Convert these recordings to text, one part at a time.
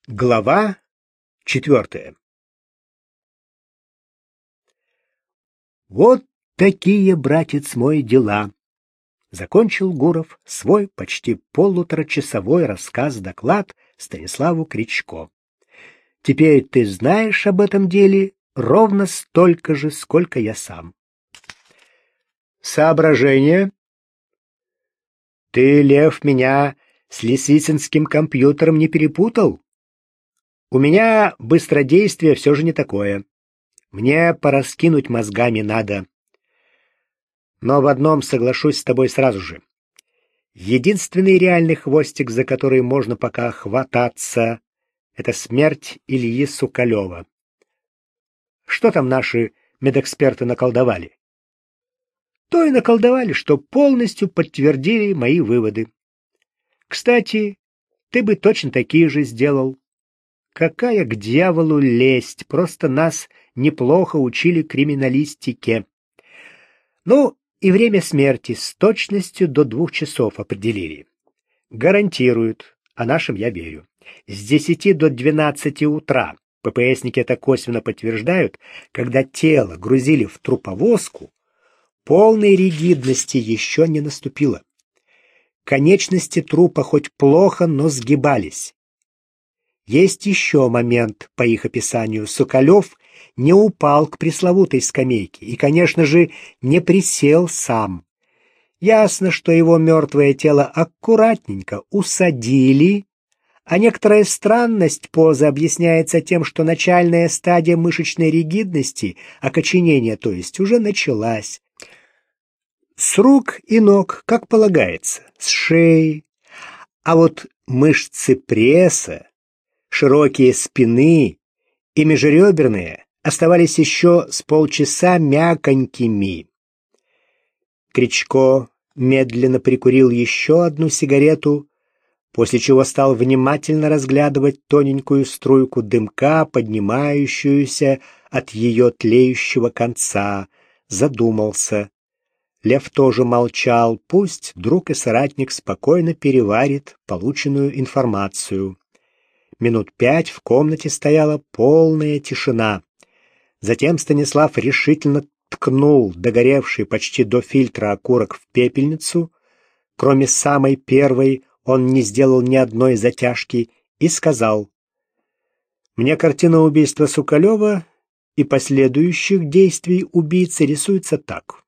Глава 4. Вот такие, братец мой, дела. Закончил Гуров свой почти полуторачасовой рассказ-доклад Станиславу Кричко. Теперь ты знаешь об этом деле ровно столько же, сколько я сам. Соображение? Ты, Лев, меня с лисицынским компьютером не перепутал? У меня быстродействие все же не такое. Мне пораскинуть мозгами надо. Но в одном соглашусь с тобой сразу же. Единственный реальный хвостик, за который можно пока хвататься, это смерть Ильи Сукалева. Что там наши медэксперты наколдовали? То и наколдовали, что полностью подтвердили мои выводы. Кстати, ты бы точно такие же сделал. Какая к дьяволу лесть, просто нас неплохо учили криминалистике. Ну, и время смерти с точностью до 2 часов определили. Гарантируют, а нашим я верю. С 10 до 12 утра, ППСники это косвенно подтверждают, когда тело грузили в труповозку, полной ригидности еще не наступило. Конечности трупа хоть плохо, но сгибались. Есть еще момент, по их описанию. Соколев не упал к пресловутой скамейке и, конечно же, не присел сам. Ясно, что его мертвое тело аккуратненько усадили, а некоторая странность позы объясняется тем, что начальная стадия мышечной ригидности, окоченения, то есть, уже началась. С рук и ног, как полагается, с шеи, а вот мышцы пресса, широкие спины и межреберные оставались еще с полчаса мяконькими. Кричко медленно прикурил еще одну сигарету, после чего стал внимательно разглядывать тоненькую струйку дымка, поднимающуюся от ее тлеющего конца, задумался. Лев тоже молчал, пусть друг и соратник спокойно переварит полученную информацию. Минут 5 в комнате стояла полная тишина. Затем Станислав решительно ткнул догоревший почти до фильтра окурок в пепельницу. Кроме самой первой, он не сделал ни одной затяжки и сказал: «Мне картина убийства Сукалева и последующих действий убийцы рисуется так.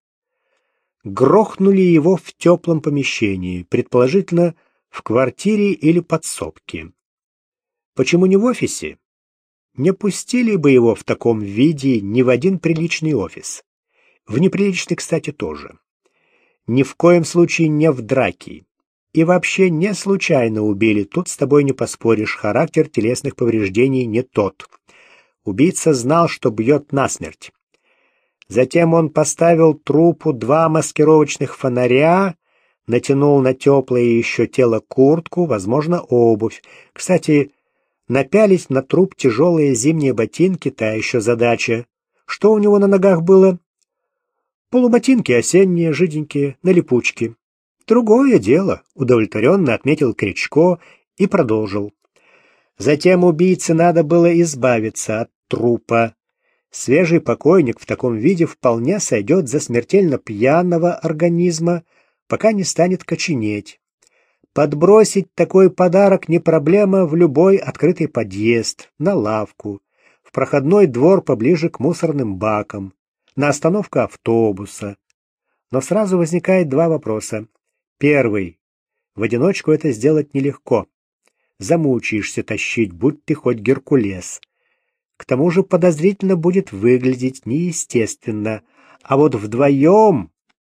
Грохнули его в теплом помещении, предположительно, в квартире или подсобке. Почему не в офисе? Не пустили бы его в таком виде ни в один приличный офис. В неприличный, кстати, тоже. Ни в коем случае не в драке. И вообще не случайно убили, тут с тобой не поспоришь, характер телесных повреждений не тот. Убийца знал, что бьет насмерть. Затем он поставил трупу 2 маскировочных фонаря, натянул на теплое еще тело куртку, возможно, обувь. Кстати, напялить на труп тяжелые зимние ботинки — та еще задача. Что у него на ногах было? Полуботинки осенние, жиденькие, на липучке. Другое дело, удовлетворенно отметил Кричко и продолжил. Затем убийце надо было избавиться от трупа. Свежий покойник в таком виде вполне сойдет за смертельно пьяного организма, пока не станет коченеть. Подбросить такой подарок не проблема в любой открытый подъезд, на лавку, в проходной двор поближе к мусорным бакам, на остановку автобуса. Но сразу возникает 2 вопроса. Первый. В одиночку это сделать нелегко. Замучаешься тащить, будь ты хоть Геркулес. К тому же подозрительно будет выглядеть неестественно. А вот вдвоем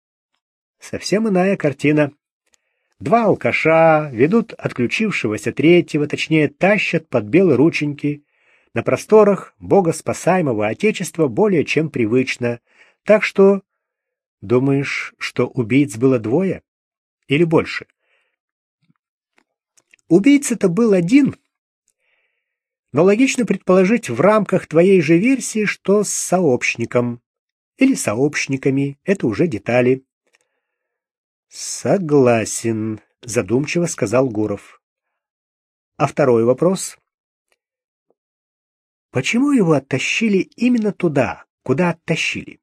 совсем иная картина. 2 алкаша ведут отключившегося третьего, точнее, тащат под белые рученьки. На просторах богоспасаемого Отечества более чем привычно. Так что, думаешь, что убийц было 2 или больше? Убийца-то был один, но логично предположить в рамках твоей же версии, что с сообщником или сообщниками, это уже детали. Согласен, задумчиво сказал Гуров. А второй вопрос? Почему его оттащили именно туда, куда оттащили?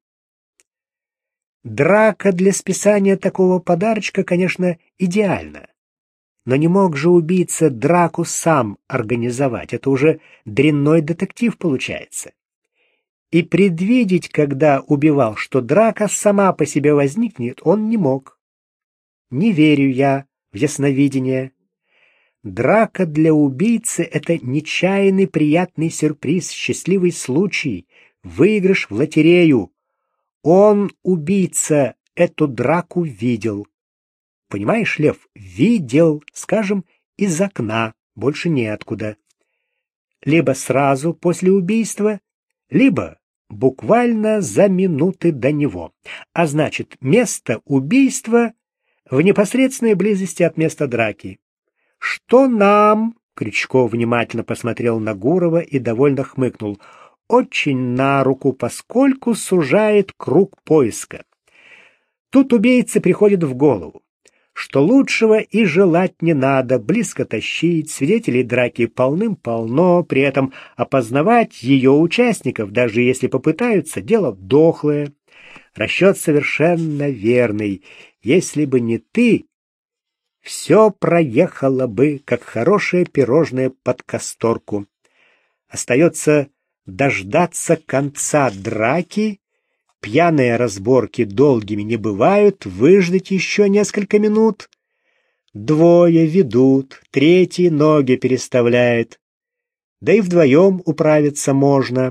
Драка для списания такого подарочка, конечно, идеальна. Но не мог же убийца драку сам организовать. Это уже дрянной детектив получается. И предвидеть, когда убивал, что драка сама по себе возникнет, он не мог. Не верю я в ясновидение. Драка для убийцы — это нечаянный приятный сюрприз, счастливый случай, выигрыш в лотерею. Он, убийца, эту драку видел. Понимаешь, Лев, видел, скажем, из окна, больше неоткуда. Либо сразу после убийства, либо буквально за минуты до него. А значит, место убийства в непосредственной близости от места драки. Что нам, Крючков внимательно посмотрел на Гурова и довольно хмыкнул, очень на руку, поскольку сужает круг поиска. Тут убийце приходит в голову, что лучшего и желать не надо, близко тащить, свидетелей драки полным-полно, при этом опознавать ее участников, даже если попытаются, дело дохлое. Расчет совершенно верный. Если бы не ты, все проехало бы, как хорошее пирожное под касторку. Остается дождаться конца драки. Пьяные разборки долгими не бывают, выждать еще несколько минут. Двое ведут, третий ноги переставляет. Да и вдвоем управиться можно.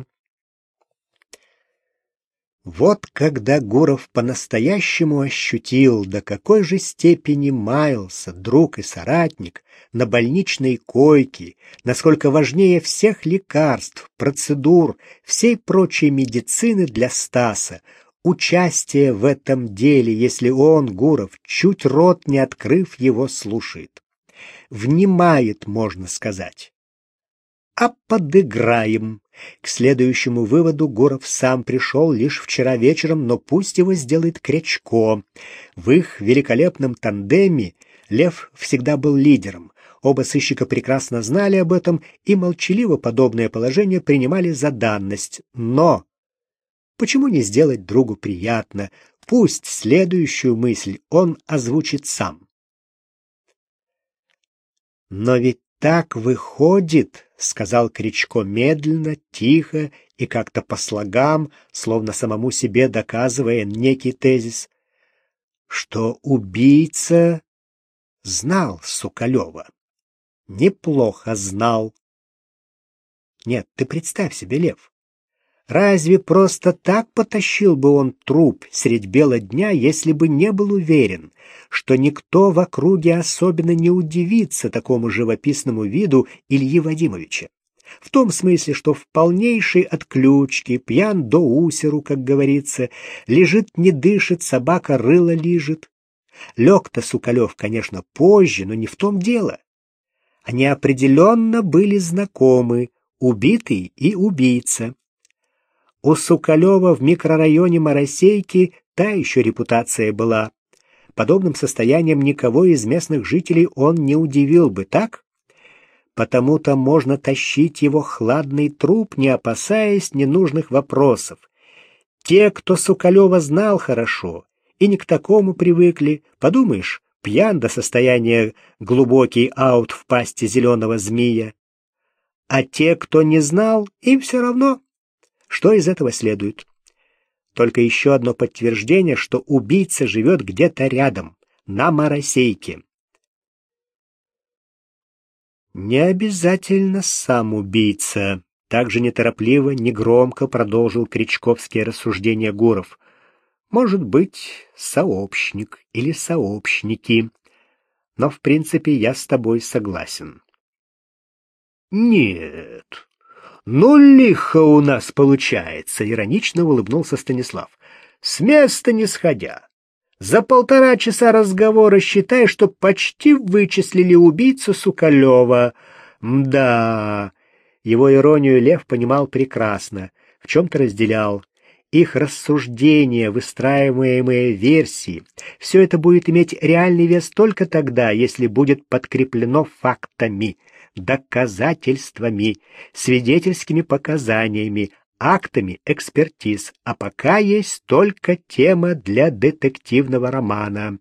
Вот когда Гуров по-настоящему ощутил, до какой же степени маялся друг и соратник на больничной койке, насколько важнее всех лекарств, процедур, всей прочей медицины для Стаса, участие в этом деле, если он, Гуров, чуть рот не открыв, его слушает. Внимает, можно сказать. А подыграем. К следующему выводу Гуров сам пришел лишь вчера вечером, но пусть его сделает Крячко. В их великолепном тандеме Лев всегда был лидером. Оба сыщика прекрасно знали об этом и молчаливо подобное положение принимали за данность. Но почему не сделать другу приятно? Пусть следующую мысль он озвучит сам. Но ведь так выходит, — сказал Крячко медленно, тихо и как-то по слогам, словно самому себе доказывая некий тезис, что убийца знал Соколева. Неплохо знал. Нет, ты представь себе, Лев, разве просто так потащил бы он труп средь бела дня, если бы не был уверен, что никто в округе особенно не удивится такому живописному виду Ильи Вадимовича? В том смысле, что в полнейшей отключке, пьян до усеру, как говорится, лежит не дышит, собака рыло лижет. Лег-то Соколев, конечно, позже, но не в том дело. Они определенно были знакомы, убитый и убийца. У Соколева в микрорайоне Моросейки та еще репутация была. Подобным состоянием никого из местных жителей он не удивил бы, так? Потому-то можно тащить его хладный труп, не опасаясь ненужных вопросов. Те, кто Соколева знал хорошо и не к такому привыкли, подумаешь, пьян до состояния глубокий аут в пасти зеленого змея. А те, кто не знал, им все равно. Что из этого следует? Только еще одно подтверждение, что убийца живет где-то рядом, на Моросейке. Не обязательно сам убийца. Также неторопливо, негромко продолжил крячковские рассуждения Гуров. Может быть, сообщник или сообщники. Но, в принципе, я с тобой согласен. Нет. «Ну, лихо у нас получается», — иронично улыбнулся Станислав. «С места не сходя. За 1,5 часа разговора считай, что почти вычислили убийцу Соколева. Да, его иронию Лев понимал прекрасно, в чем-то разделял. Их рассуждения, выстраиваемые версии, все это будет иметь реальный вес только тогда, если будет подкреплено фактами. доказательствами, свидетельскими показаниями, актами экспертиз, а пока есть только тема для детективного романа.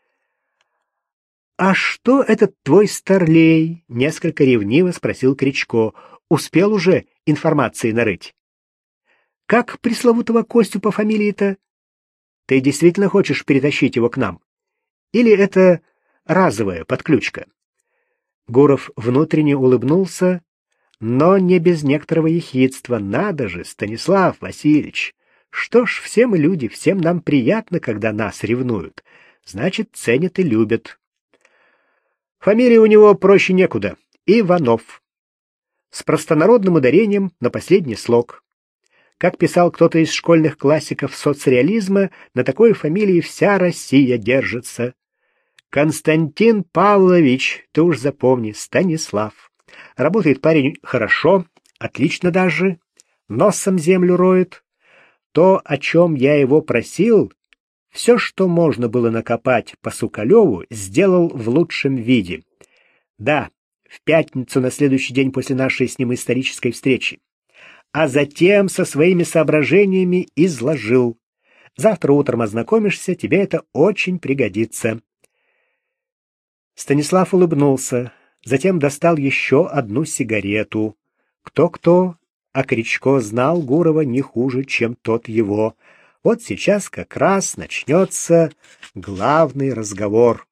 «А что этот твой старлей?» — несколько ревниво спросил Кричко. «Успел уже информации нарыть?» «Как пресловутого Костю по фамилии-то? Ты действительно хочешь перетащить его к нам? Или это разовая подключка?» Гуров внутренне улыбнулся, но не без некоторого ехидства. «Надо же, Станислав Васильевич! Что ж, все мы люди, всем нам приятно, когда нас ревнуют. Значит, ценят и любят». Фамилия у него проще некуда — Иванов. С простонародным ударением на последний слог. Как писал кто-то из школьных классиков соцреализма, на такой фамилии вся Россия держится. Константин Павлович, ты уж запомни, Станислав. Работает парень хорошо, отлично даже, носом землю роет. То, о чем я его просил, все, что можно было накопать по Сукалеву, сделал в лучшем виде. Да, в пятницу, на следующий день после нашей с ним исторической встречи. А затем со своими соображениями изложил. Завтра утром ознакомишься, тебе это очень пригодится. Станислав улыбнулся, затем достал еще одну сигарету. Кто-кто, а Кричко знал Гурова не хуже, чем тот его. Вот сейчас как раз начнется главный разговор.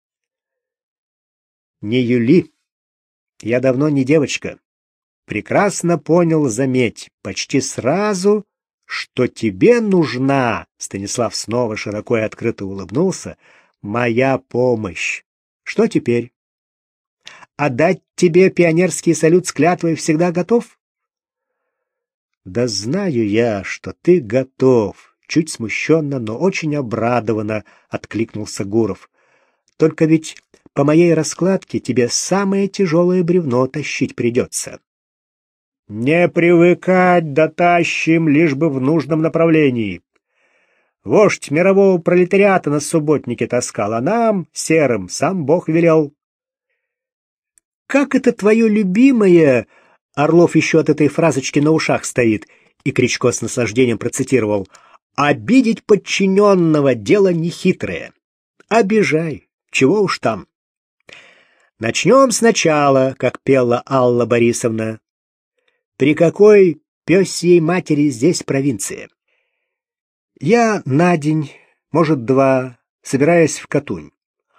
«Не юли. Я давно не девочка. Прекрасно понял, заметь, почти сразу, что тебе нужна, Станислав снова широко и открыто улыбнулся, моя помощь. Что теперь? Отдать тебе пионерский салют с клятвой всегда готов? Да знаю я, что ты готов. Чуть смущенно, но очень обрадованно откликнулся Гуров. Только ведь по моей раскладке тебе самое тяжелое бревно тащить придется. Не привыкать, дотащим, лишь бы в нужном направлении. Вождь мирового пролетариата на субботнике таскал, а нам, серым, сам Бог велел. Как это твое любимое... Орлов еще от этой фразочки на ушах стоит, и Кричко с наслаждением процитировал: «Обидеть подчиненного — дело нехитрое. Обижай, чего уж там». Начнем сначала, как пела Алла Борисовна. При какой пёсьей матери здесь провинция? Я на день, может, 2, собираюсь в Катунь.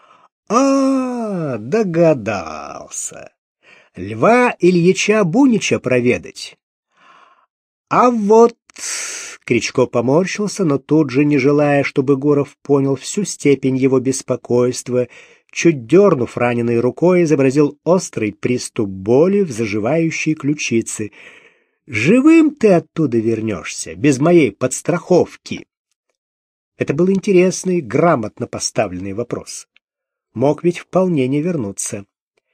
Догадался. Льва Ильича Бунича проведать. А вот... Кричко поморщился, но тут же, не желая, чтобы Гуров понял всю степень его беспокойства, чуть дернув раненой рукой, изобразил острый приступ боли в заживающей ключице. «Живым ты оттуда вернешься, без моей подстраховки?» Это был интересный, грамотно поставленный вопрос. Мог ведь вполне не вернуться.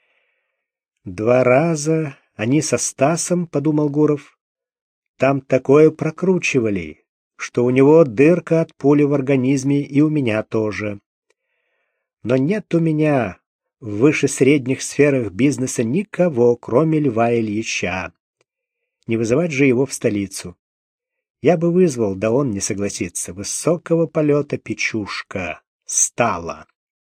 2 раза они со Стасом, подумал Гуров, там такое прокручивали, что у него дырка от пули в организме, и у меня тоже. Но нет у меня в выше средних сферах бизнеса никого, кроме Льва Ильича. Не вызывать же его в столицу. Я бы вызвал, да он не согласится. Высокого полета печушка стала.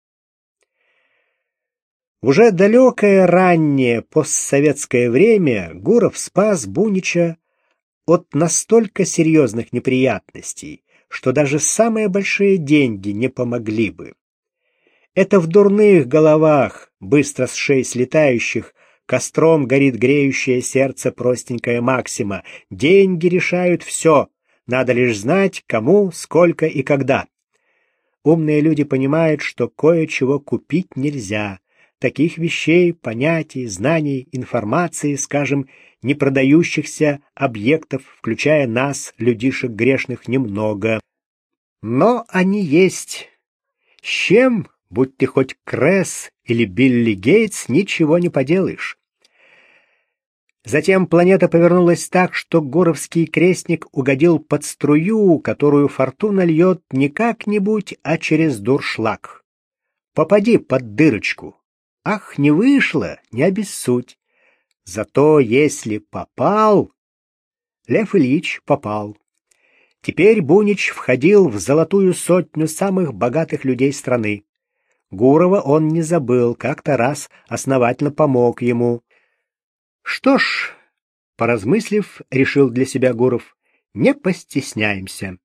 В уже далекое раннее постсоветское время Гуров спас Бунича от настолько серьезных неприятностей, что даже самые большие деньги не помогли бы. Это в дурных головах, быстро с шеи слетающих, костром горит греющее сердце простенькая максима. Деньги решают все, надо лишь знать, кому, сколько и когда. Умные люди понимают, что кое-чего купить нельзя. Таких вещей, понятий, знаний, информации, скажем, не продающихся объектов, включая нас, людишек грешных, немного. Но они есть. С чем, будь ты хоть Кресс или Билли Гейтс, ничего не поделаешь. Затем планета повернулась так, что Гуровский крестник угодил под струю, которую фортуна льет не как-нибудь, а через дуршлаг. Попади под дырочку. Ах, не вышло, не обессудь. Зато если попал... Лев Ильич попал. Теперь Бунич входил в золотую сотню самых богатых людей страны. Гурова он не забыл, как-то раз основательно помог ему. Что ж, поразмыслив, решил для себя Гуров, не постесняемся.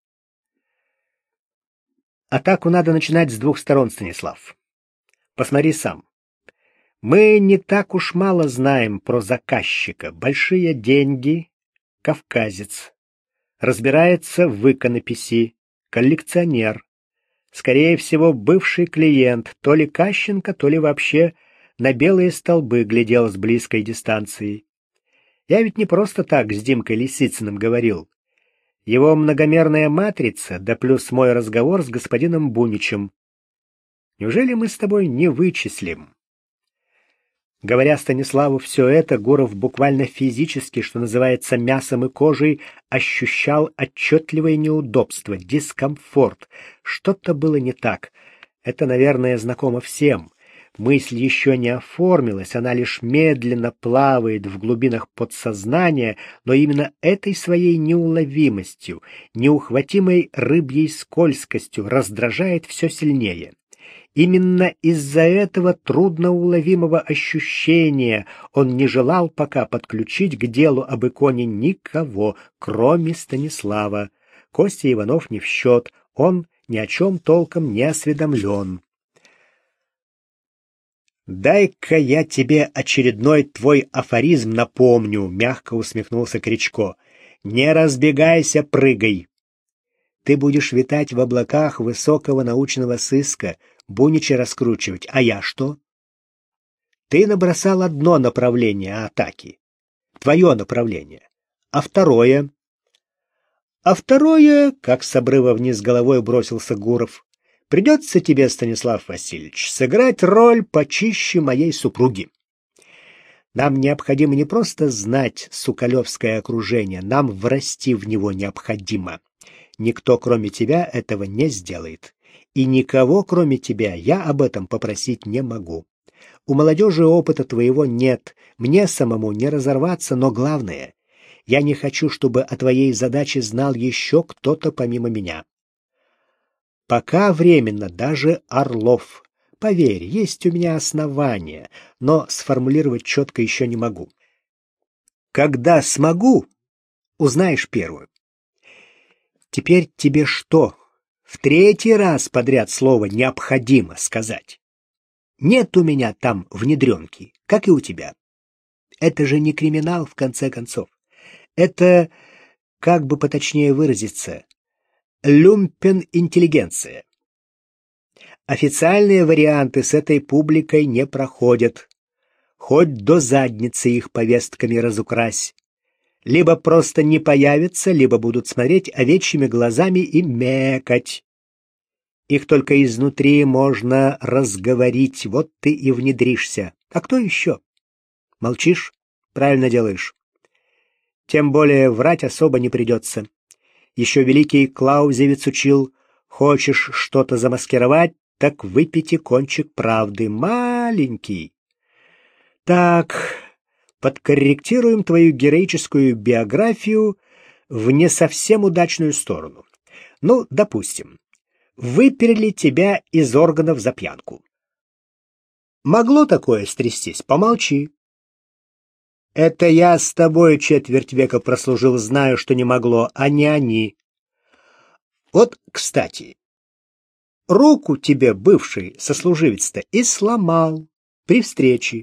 Атаку надо начинать с двух сторон, Станислав. Посмотри сам. Мы не так уж мало знаем про заказчика. Большие деньги, кавказец. Разбирается в иконописи, коллекционер. Скорее всего, бывший клиент, то ли Кащенко, то ли вообще на белые столбы глядел с близкой дистанции. Я ведь не просто так с Димкой Лисицыным говорил. Его многомерная матрица, да плюс мой разговор с господином Буничем. Неужели мы с тобой не вычислим? Говоря Станиславу все это, Гуров буквально физически, что называется, мясом и кожей, ощущал отчетливое неудобство, дискомфорт. Что-то было не так. Это, наверное, знакомо всем. Мысль еще не оформилась, она лишь медленно плавает в глубинах подсознания, но именно этой своей неуловимостью, неухватимой рыбьей скользкостью раздражает все сильнее. Именно из-за этого трудноуловимого ощущения он не желал пока подключить к делу об иконе никого, кроме Станислава. Костя Иванов не в счет, он ни о чем толком не осведомлен. «Дай-ка я тебе очередной твой афоризм напомню», — мягко усмехнулся Кричко. «Не разбегайся, прыгай. Ты будешь витать в облаках высокого научного сыска, Бунича раскручивать, а я что? Ты набросал одно направление атаки, твое направление, а второе... А второе, как с обрыва вниз головой бросился Гуров, придется тебе, Станислав Васильевич, сыграть роль почище моей супруги. Нам необходимо не просто знать соколевское окружение, нам врасти в него необходимо. Никто, кроме тебя, этого не сделает. И никого, кроме тебя, я об этом попросить не могу. У молодежи опыта твоего нет, мне самому не разорваться, но главное, я не хочу, чтобы о твоей задаче знал еще кто-то помимо меня. Пока временно даже Орлов. Поверь, есть у меня основания, но сформулировать четко еще не могу. Когда смогу, узнаешь первым. Теперь тебе что? В третий раз подряд слово «необходимо» сказать. Нет у меня там внедренки, как и у тебя. Это же не криминал, в конце концов. Это, как бы поточнее выразиться, люмпен-интеллигенция. Официальные варианты с этой публикой не проходят. Хоть до задницы их повестками разукрась. Либо просто не появятся, либо будут смотреть овечьими глазами и мекать. Их только изнутри можно разговорить, вот ты и внедришься. А кто еще? Молчишь? Правильно делаешь. Тем более врать особо не придется. Еще великий Клаузевиц учил, хочешь что-то замаскировать, так выпейте кончик правды, маленький. Так... Подкорректируем твою героическую биографию в не совсем удачную сторону. Ну, допустим, выперли тебя из органов за пьянку. Могло такое стрястись? Помолчи. Это я с тобой четверть века прослужил, знаю, что не могло, а не они. Вот, кстати, руку тебе бывший сослуживец-то и сломал при встрече.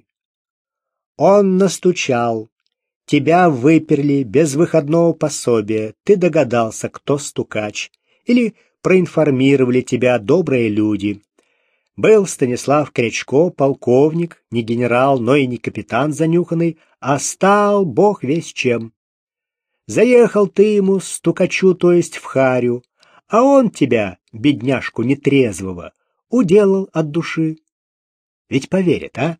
Он настучал. Тебя выперли без выходного пособия. Ты догадался, кто стукач. Или проинформировали тебя добрые люди. Был Станислав Крячко, полковник, не генерал, но и не капитан занюханный, а стал бог весь чем. Заехал ты ему, стукачу, то есть в харю, а он тебя, бедняжку нетрезвого, уделал от души. Ведь поверит, а?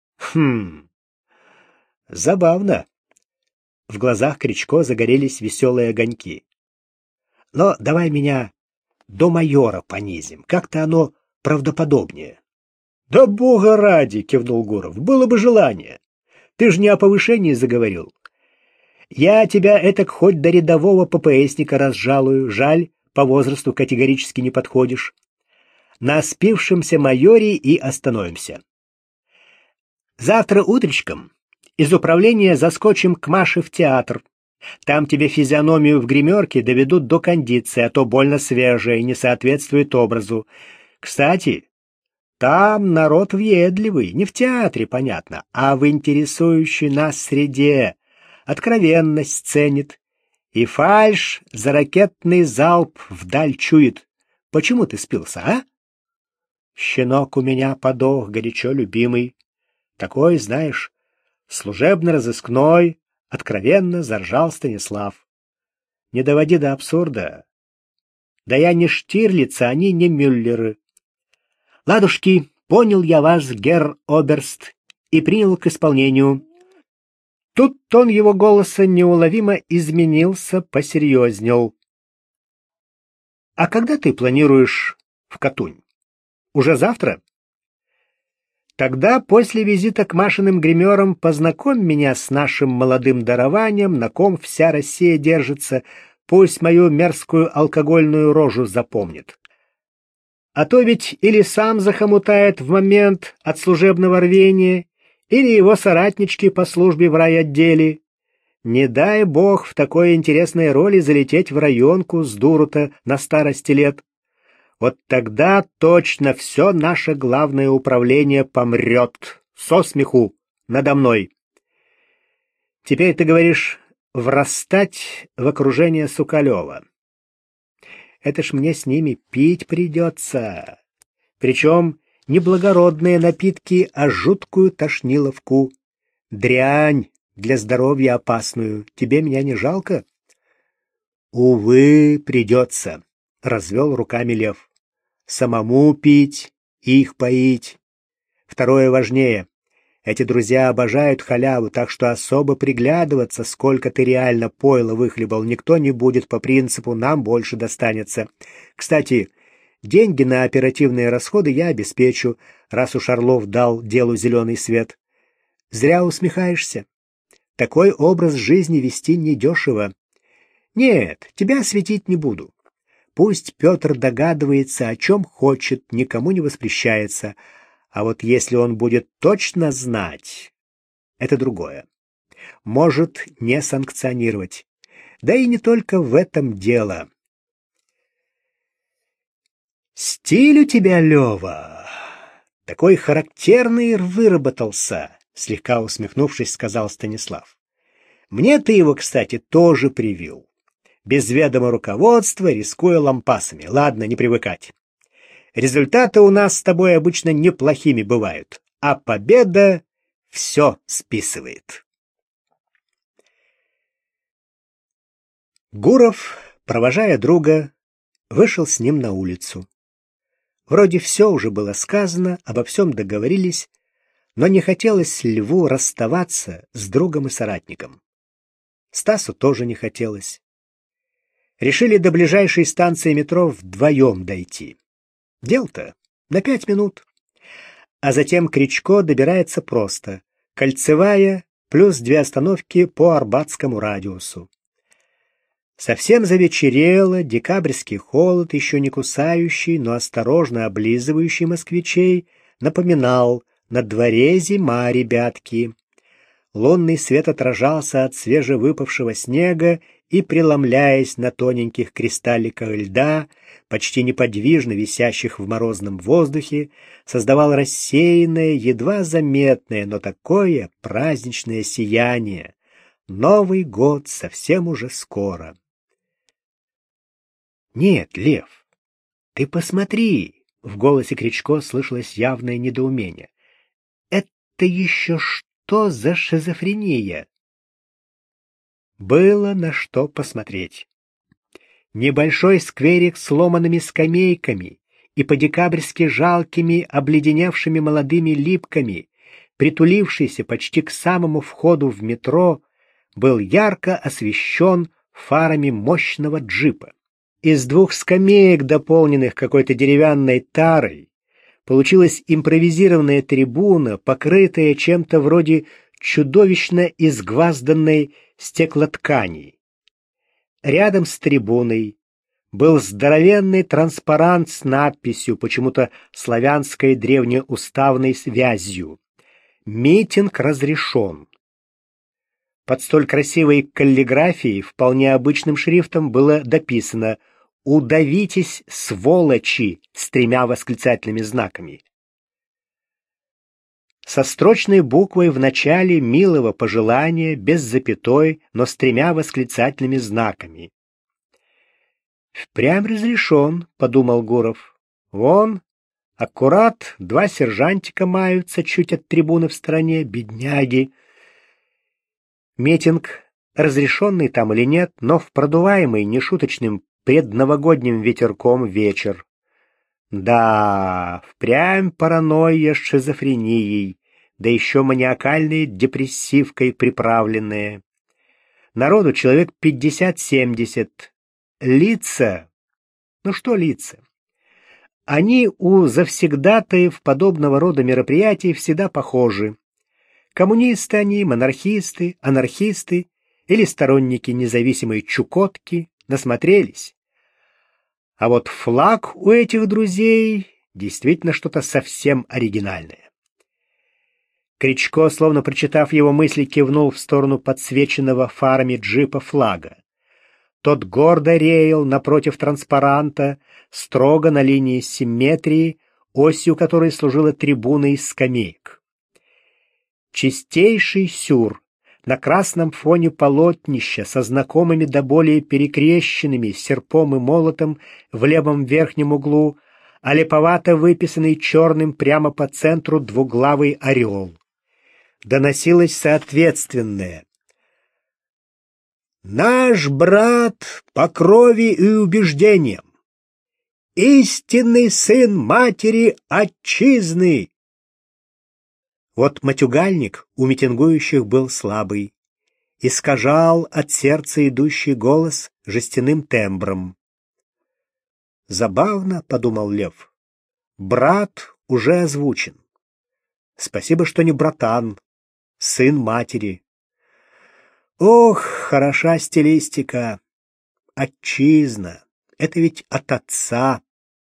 Забавно. В глазах Кричко загорелись веселые огоньки. Но давай меня до майора понизим. Как-то оно правдоподобнее. Да бога ради, кивнул Гуров. Было бы желание. Ты же не о повышении заговорил. Я тебя этак хоть до рядового ППСника разжалую. Жаль, по возрасту категорически не подходишь. На спившемся майоре и остановимся. Завтра утречком из управления заскочим к Маше в театр. Там тебе физиономию в гримерке доведут до кондиции, а то больно свежая и не соответствует образу. Кстати, там народ въедливый, не в театре, понятно, а в интересующей нас среде. Откровенность ценит. И фальшь за ракетный залп вдаль чует. Почему ты спился, а? Щенок у меня подох, горячо любимый. Такой, знаешь, служебно-розыскной, откровенно заржал Станислав. Не доводи до абсурда. Да я не Штирлиц, они не Мюллеры. Ладушки, понял я вас, герр Оберст, и принял к исполнению. Тут тон его голоса неуловимо изменился, посерьезнел. А когда ты планируешь в Катунь? Уже завтра? Тогда после визита к Машиным гримерам познакомь меня с нашим молодым дарованием, на ком вся Россия держится, пусть мою мерзкую алкогольную рожу запомнит. А то ведь или сам захомутает в момент от служебного рвения, или его соратнички по службе в райотделе. Не дай бог в такой интересной роли залететь в районку с дуру-то на старости лет. Вот тогда точно все наше главное управление помрет со смеху надо мной. Теперь ты говоришь врастать в окружение Сукалева. Это ж мне с ними пить придется. Причем не благородные напитки, а жуткую тошниловку. Дрянь для здоровья опасную. Тебе меня не жалко? Увы, придется, — развел руками Лев. Самому пить, их поить. Второе важнее. Эти друзья обожают халяву, так что особо приглядываться, сколько ты реально пойла выхлебал, никто не будет по принципу «нам больше достанется». Кстати, деньги на оперативные расходы я обеспечу, раз уж Орлов дал делу зеленый свет. Зря усмехаешься. Такой образ жизни вести недешево. Нет, тебя светить не буду. Пусть Петр догадывается, о чем хочет, никому не воспрещается. А вот если он будет точно знать, это другое. Может не санкционировать. Да и не только в этом дело. Стиль у тебя, Лева, такой характерный выработался, слегка усмехнувшись, сказал Станислав. Мне ты его, кстати, тоже привил. Без ведома руководства, рискуя лампасами. Ладно, не привыкать. Результаты у нас с тобой обычно неплохими бывают, а победа все списывает. Гуров, провожая друга, вышел с ним на улицу. Вроде все уже было сказано, обо всем договорились, но не хотелось Льву расставаться с другом и соратником. Стасу тоже не хотелось. Решили до ближайшей станции метро вдвоем дойти. Дел-то на 5 минут. А затем Кричко добирается просто. Кольцевая плюс 2 остановки по Арбатскому радиусу. Совсем завечерело, декабрьский холод, еще не кусающий, но осторожно облизывающий москвичей, напоминал: на дворе зима, ребятки. Лунный свет отражался от свежевыпавшего снега и, преломляясь на тоненьких кристалликах льда, почти неподвижно висящих в морозном воздухе, создавал рассеянное, едва заметное, но такое праздничное сияние. Новый год совсем уже скоро. «Нет, Лев, ты посмотри!» — в голосе Кричко слышалось явное недоумение. «Это еще что за шизофрения?» Было на что посмотреть. Небольшой скверик с сломанными скамейками и по-декабрьски жалкими, обледеневшими молодыми липками, притулившийся почти к самому входу в метро, был ярко освещен фарами мощного джипа. Из 2 скамеек, дополненных какой-то деревянной тарой, получилась импровизированная трибуна, покрытая чем-то вроде чудовищно изгвазданной стеклоткани. Рядом с трибуной был здоровенный транспарант с надписью, почему-то славянской древнеуставной связью: «Митинг разрешен». Под столь красивой каллиграфией вполне обычным шрифтом было дописано: «Удавитесь, сволочи!» с 3 восклицательными знаками. Со строчной буквой в начале милого пожелания, без запятой, но с 3 восклицательными знаками. «Впрямь разрешен», — подумал Гуров. «Вон, аккурат 2 сержантика маются чуть от трибуны в стороне, бедняги». Митинг, разрешенный там или нет, но в продуваемый нешуточным предновогодним ветерком вечер. Да, впрямь паранойя с шизофренией, да еще маниакальной депрессивкой приправленная. Народу человек 50-70. Лица, ну что лица? Они у завсегдатаев подобного рода мероприятий всегда похожи. Коммунисты они, монархисты, анархисты или сторонники независимой Чукотки, насмотрелись. А вот флаг у этих друзей действительно что-то совсем оригинальное. Кричко, словно прочитав его мысли, кивнул в сторону подсвеченного фарами джипа флага. Тот гордо реял напротив транспаранта, строго на линии симметрии, осью которой служила трибуна из скамеек. Чистейший сюр на красном фоне полотнища со знакомыми до боли перекрещенными серпом и молотом в левом верхнем углу, а леповато выписанный черным прямо по центру двуглавый орел. Доносилось соответственное: «Наш брат по крови и убеждениям, истинный сын матери отчизны». Вот матюгальник у митингующих был слабый, искажал от сердца идущий голос жестяным тембром. «Забавно», — подумал Лев, — «брат уже озвучен. Спасибо, что не братан, сын матери. Ох, хороша стилистика. Отчизна — это ведь от отца.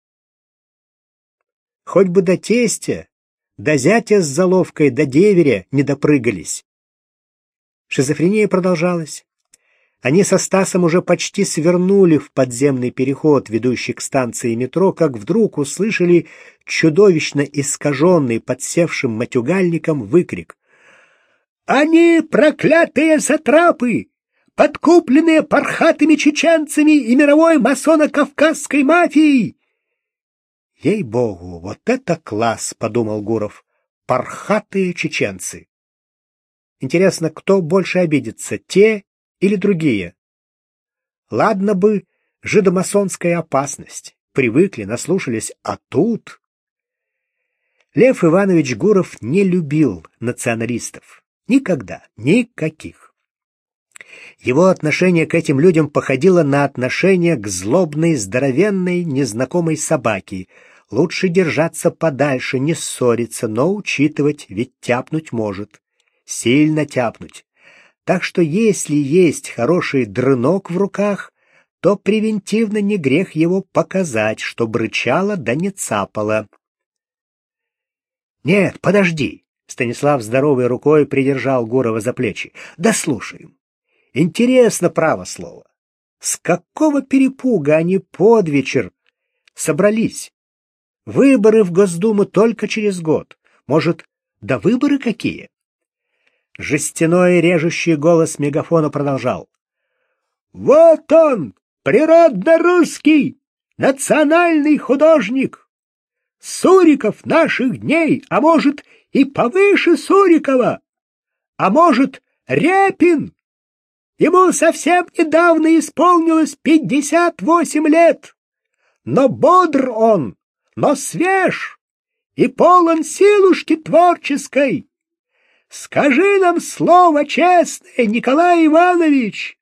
Хоть бы до тестя, до зятя с заловкой, до деверя не допрыгались». Шизофрения продолжалась. Они со Стасом уже почти свернули в подземный переход, ведущий к станции метро, как вдруг услышали чудовищно искаженный подсевшим матюгальником выкрик: «Они проклятые сатрапы, подкупленные пархатыми чеченцами и мировой масоно-кавказской мафией!» «Ей-богу, вот это класс!» — подумал Гуров. «Пархатые чеченцы!» Интересно, кто больше обидится, те или другие? Ладно бы жидомасонская опасность. Привыкли, наслушались, а тут... Лев Иванович Гуров не любил националистов. Никогда, никаких. Его отношение к этим людям походило на отношение к злобной, здоровенной, незнакомой собаке. Лучше держаться подальше, не ссориться, но учитывать, ведь тяпнуть может. Сильно тяпнуть. Так что если есть хороший дрынок в руках, то превентивно не грех его показать, чтоб рычало да не цапало. «Нет, подожди!» — Станислав здоровой рукой придержал Гурова за плечи. «Да слушаем. Интересно, право слово. С какого перепуга они под вечер собрались? Выборы в Госдуму только через год. Может, да выборы какие?» Жестяной режущий голос мегафона продолжал: «Вот он, природно-русский, национальный художник! Суриков наших дней, а может, и повыше Сурикова! А может, Репин! Ему совсем недавно исполнилось 58 лет! Но бодр он, но свеж и полон силушки творческой! Скажи нам слово честное, Николай Иванович!»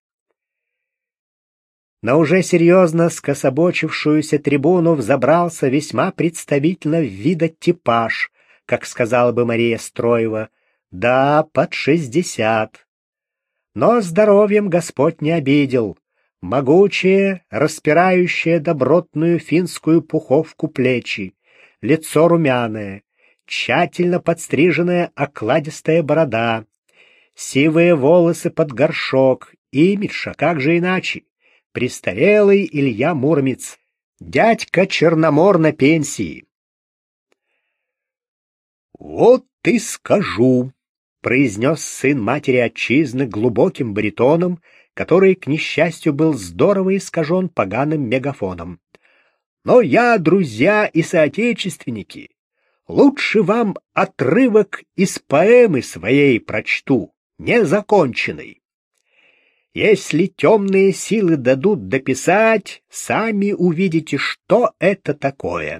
На уже серьезно скособочившуюся трибуну взобрался весьма представительно вида типаж, как сказала бы Мария Строева, Да, под 60. Но здоровьем Господь не обидел. Могучие, распирающие добротную финскую пуховку плечи, лицо румяное, тщательно подстриженная окладистая борода, сивые волосы под горшок, имидж, а как же иначе? Престарелый Илья Муромец, дядька Черномор на пенсии. «Вот и скажу», — произнес сын матери отчизны глубоким баритоном, который, к несчастью, был здорово искажен поганым мегафоном. «Но я, друзья и соотечественники, лучше вам отрывок из поэмы своей прочту, незаконченной. Если темные силы дадут дописать, сами увидите, что это такое.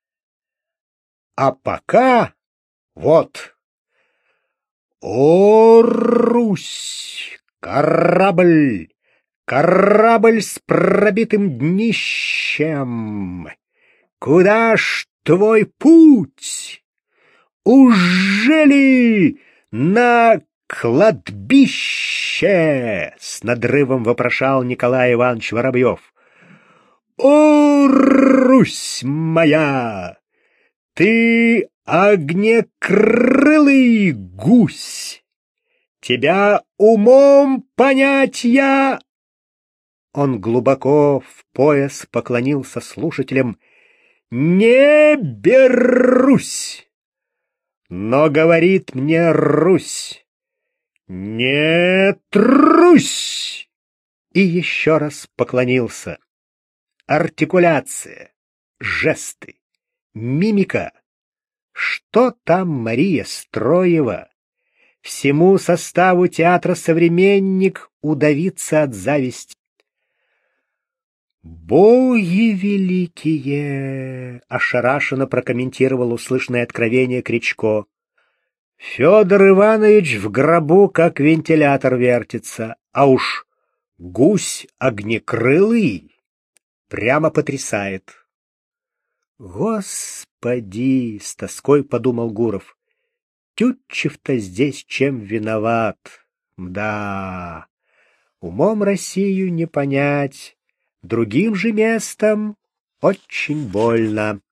А пока вот. О, Русь! Корабль! Корабль с пробитым днищем! Куда ж твой путь? Ужели на кладбище? С надрывом вопрошал Николай Иванович Воробьев. О, Русь моя! Ты огнекрылый гусь! Тебя умом понять я... Он глубоко в пояс поклонился слушателям. Не берусь! Но говорит мне Русь, не трусь! И еще раз поклонился. Артикуляция, жесты, мимика. Что там Мария Строева? Всему составу театра «Современник» удавиться от зависти. «Боги великие!» — ошарашенно прокомментировал услышанное откровение Кричко. «Федор Иванович в гробу как вентилятор вертится, а уж гусь огнекрылый прямо потрясает». «Господи!» — с тоской подумал Гуров. «Тютчев-то здесь чем виноват? Да, умом Россию не понять». Другим же местом очень больно.